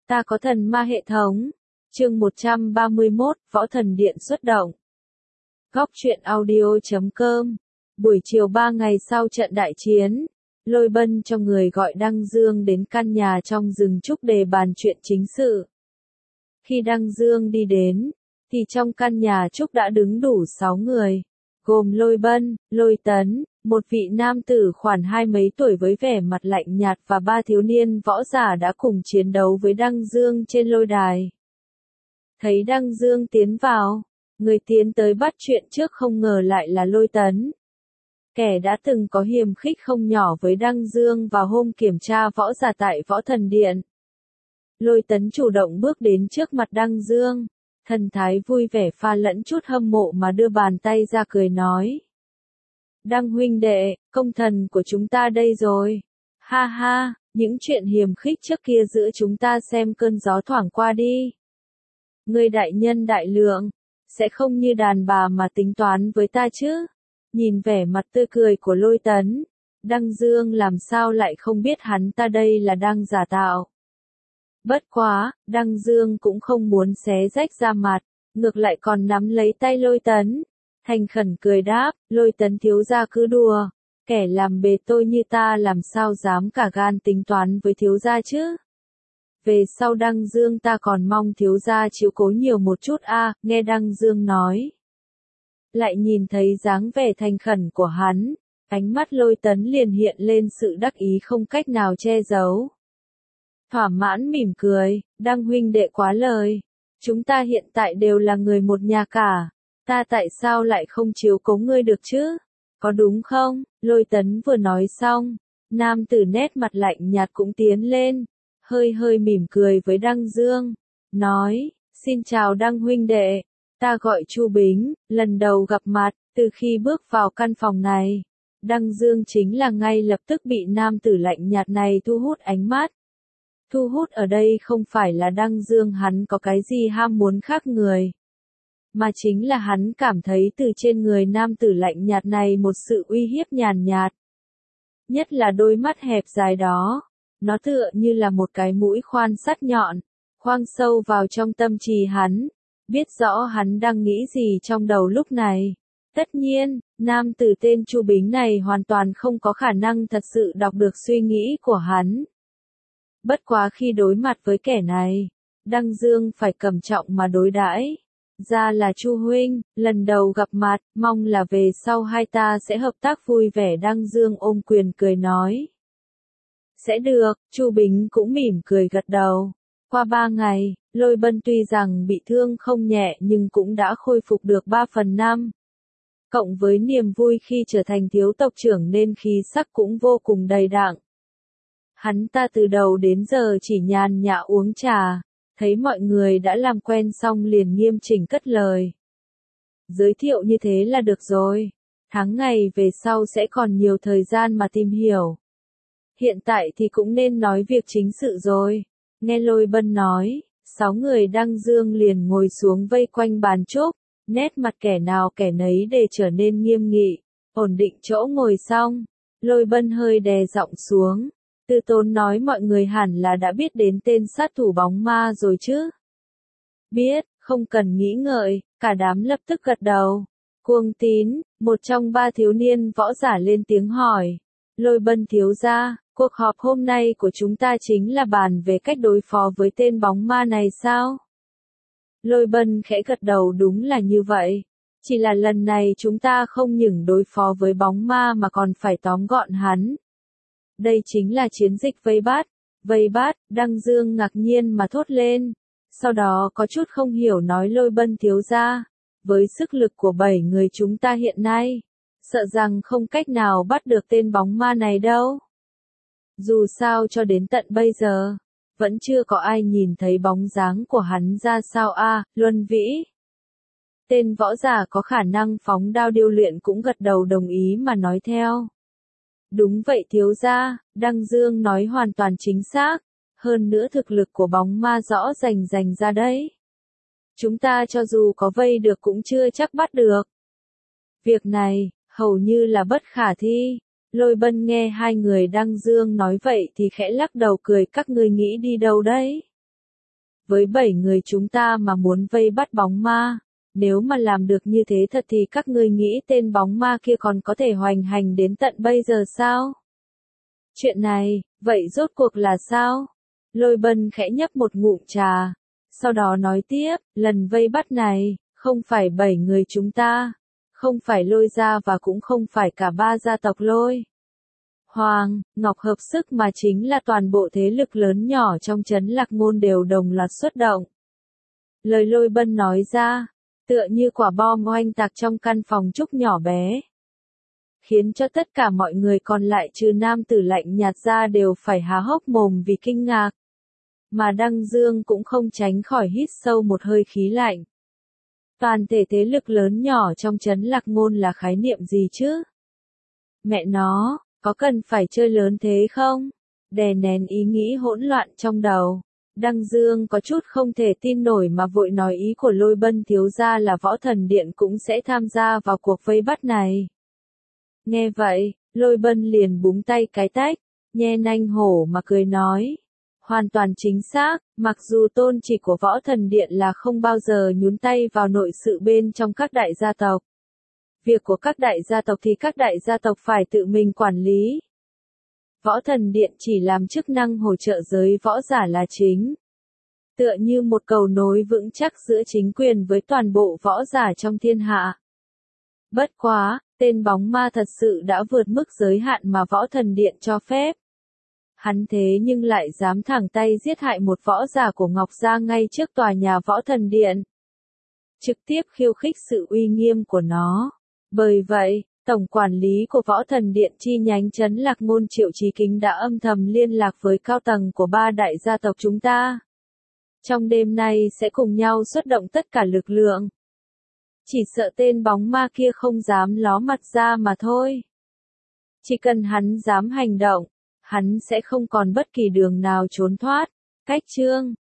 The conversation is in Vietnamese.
Ta có thần ma hệ thống. Chương 131, Võ Thần Điện xuất động. Góc truyện audio.com. Buổi chiều 3 ngày sau trận đại chiến, Lôi Bân cho người gọi Đăng Dương đến căn nhà trong rừng trúc để bàn chuyện chính sự. Khi Đăng Dương đi đến, thì trong căn nhà trúc đã đứng đủ 6 người, gồm Lôi Bân, Lôi Tấn, một vị nam tử khoảng 20 mấy tuổi với vẻ mặt lạnh nhạt và 3 thiếu niên võ giả đã cùng chiến đấu với Đăng Dương trên lôi đài. Thấy Đăng Dương tiến vào, người tiến tới bắt chuyện trước không ngờ lại là Lôi Tấn. Kẻ đã từng có hiềm khích không nhỏ với Đăng Dương vào hôm kiểm tra võ giả tại Võ Thần Điện. Lôi Tấn chủ động bước đến trước mặt Đăng Dương, thần thái vui vẻ pha lẫn chút hâm mộ mà đưa bàn tay ra cười nói. Đăng huynh đệ, công thần của chúng ta đây rồi. Ha ha, những chuyện hiềm khích trước kia giữa chúng ta xem cơn gió thoảng qua đi. Ngươi đại nhân đại lượng, sẽ không như đàn bà mà tính toán với ta chứ. Nhìn vẻ mặt tươi cười của Lôi Tấn, Đăng Dương làm sao lại không biết hắn ta đây là đang giả tạo. Bất quá, Đăng Dương cũng không muốn xé rách da mặt, ngược lại còn nắm lấy tay Lôi Tấn. Thành khẩn cười đáp, Lôi Tấn thiếu gia cứ đùa, kẻ làm bề tôi như ta làm sao dám cả gan tính toán với thiếu gia chứ. Về sau Đăng Dương ta còn mong thiếu gia chiếu cố nhiều một chút nghe Đăng Dương nói. Lại nhìn thấy dáng vẻ thành khẩn của hắn, ánh mắt Lôi Tấn liền hiện lên sự đắc ý không cách nào che giấu. Thỏa mãn mỉm cười, Đăng huynh đệ quá lời, chúng ta hiện tại đều là người một nhà cả. Ta tại sao lại không chiếu cố ngươi được chứ? Có đúng không? Lôi Tấn vừa nói xong, nam tử nét mặt lạnh nhạt cũng tiến lên, hơi mỉm cười với Đăng Dương, nói, xin chào Đăng huynh đệ, ta gọi Chu Bính, lần đầu gặp mặt, từ khi bước vào căn phòng này, Đăng Dương chính là ngay lập tức bị nam tử lạnh nhạt này thu hút ánh mắt. Thu hút ở đây không phải là Đăng Dương hắn có cái gì ham muốn khác người, mà chính là hắn cảm thấy từ trên người nam tử lạnh nhạt này một sự uy hiếp nhàn nhạt. Nhất là đôi mắt hẹp dài đó, nó tựa như là một cái mũi khoan sắt nhọn, khoan sâu vào trong tâm trí hắn, biết rõ hắn đang nghĩ gì trong đầu lúc này. Tất nhiên, nam tử tên Chu Bính này hoàn toàn không có khả năng thật sự đọc được suy nghĩ của hắn. Bất quá khi đối mặt với kẻ này, Đăng Dương phải cẩn trọng mà đối đãi. Ra là Chu huynh, lần đầu gặp mặt, mong là về sau hai ta sẽ hợp tác vui vẻ. Đăng Dương ôm quyền cười nói. Sẽ được, Chu Bính cũng mỉm cười gật đầu. Qua 3 ngày, Lôi Bân tuy rằng bị thương không nhẹ nhưng cũng đã khôi phục được 3/5. Cộng với niềm vui khi trở thành thiếu tộc trưởng nên khí sắc cũng vô cùng đầy đặn. Hắn ta từ đầu đến giờ chỉ nhàn nhã uống trà. Thấy mọi người đã làm quen xong liền nghiêm chỉnh cất lời. Giới thiệu như thế là được rồi. Tháng ngày về sau sẽ còn nhiều thời gian mà tìm hiểu. Hiện tại thì cũng nên nói việc chính sự rồi. Nghe Lôi Bân nói, 6 người Đăng Dương liền ngồi xuống vây quanh bàn trúc, nét mặt kẻ nào kẻ nấy để trở nên nghiêm nghị, ổn định chỗ ngồi xong. Lôi Bân hơi đè giọng xuống. Từ tốn nói mọi người hẳn là đã biết đến tên sát thủ bóng ma rồi chứ. Biết, không cần nghĩ ngợi, cả đám lập tức gật đầu. Cuồng Tín, một trong 3 thiếu niên võ giả lên tiếng hỏi. Lôi Bân thiếu gia, cuộc họp hôm nay của chúng ta chính là bàn về cách đối phó với tên bóng ma này sao? Lôi Bân khẽ gật đầu đúng là như vậy. Chỉ là lần này chúng ta không những đối phó với bóng ma mà còn phải tóm gọn hắn. Đây chính là chiến dịch vây bắt. Vây bắt, Đăng Dương ngạc nhiên mà thốt lên. Sau đó có chút không hiểu nói Lôi Bân thiếu gia. Với sức lực của 7 người chúng ta hiện nay, sợ rằng không cách nào bắt được tên bóng ma này đâu. Dù sao cho đến tận bây giờ, vẫn chưa có ai nhìn thấy bóng dáng của hắn ra sao Luân Vĩ. Tên võ giả có khả năng phóng đao điêu luyện cũng gật đầu đồng ý mà nói theo. Đúng vậy thiếu gia, Đăng Dương nói hoàn toàn chính xác, hơn nữa thực lực của bóng ma rõ rành ra đấy. Chúng ta cho dù có vây được cũng chưa chắc bắt được. Việc này, hầu như là bất khả thi. Lôi Bân nghe 2 người Đăng Dương nói vậy thì khẽ lắc đầu cười các ngươi nghĩ đi đâu đấy. với 7 người chúng ta mà muốn vây bắt bóng ma, nếu mà làm được như thế thật thì các ngươi nghĩ tên bóng ma kia còn có thể hoành hành đến tận bây giờ sao? Chuyện này, vậy rốt cuộc là sao? Lôi Bân khẽ nhấp một ngụm trà, sau đó nói tiếp, lần vây bắt này, không phải 7 người chúng ta, không phải Lôi gia và cũng không phải cả 3 gia tộc Lôi Hoàng, Ngọc hợp sức mà chính là toàn bộ thế lực lớn nhỏ trong trấn Lạc Ngôn đều đồng loạt xuất động. Lời Lôi Bân nói ra, tựa như quả bom oanh tạc trong căn phòng trúc nhỏ bé, khiến cho tất cả mọi người còn lại trừ nam tử lạnh nhạt ra đều phải há hốc mồm vì kinh ngạc. Mà Đăng Dương cũng không tránh khỏi hít sâu một hơi khí lạnh. Toàn thể thế lực lớn nhỏ trong trấn Lạc Ngôn là khái niệm gì chứ? Mẹ nó, có cần phải chơi lớn thế không? Đè nén ý nghĩ hỗn loạn trong đầu. Đăng Dương có chút không thể tin nổi mà vội nói ý của Lôi Bân thiếu gia là Võ Thần Điện cũng sẽ tham gia vào cuộc vây bắt này. Nghe vậy, Lôi Bân liền búng tay cái tách, nhe nanh hổ mà cười nói. Hoàn toàn chính xác, mặc dù tôn chỉ của Võ Thần Điện là không bao giờ nhúng tay vào nội sự bên trong các đại gia tộc. Việc của các đại gia tộc thì các đại gia tộc phải tự mình quản lý. Võ Thần Điện chỉ làm chức năng hỗ trợ giới võ giả là chính. Tựa như một cầu nối vững chắc giữa chính quyền với toàn bộ võ giả trong thiên hạ. Bất quá, tên bóng ma thật sự đã vượt mức giới hạn mà Võ Thần Điện cho phép. Hắn thế nhưng lại dám thẳng tay giết hại một võ giả của Ngọc Gia ngay trước tòa nhà Võ Thần Điện. Trực tiếp khiêu khích sự uy nghiêm của nó. Bởi vậy, Tổng quản lý của Võ Thần Điện chi nhánh trấn Lạc Ngôn Triệu Chí Kính đã âm thầm liên lạc với cao tầng của 3 đại gia tộc chúng ta. Trong đêm nay sẽ cùng nhau xuất động tất cả lực lượng. Chỉ sợ tên bóng ma kia không dám ló mặt ra mà thôi. Chỉ cần hắn dám hành động, hắn sẽ không còn bất kỳ đường nào trốn thoát. Cách chương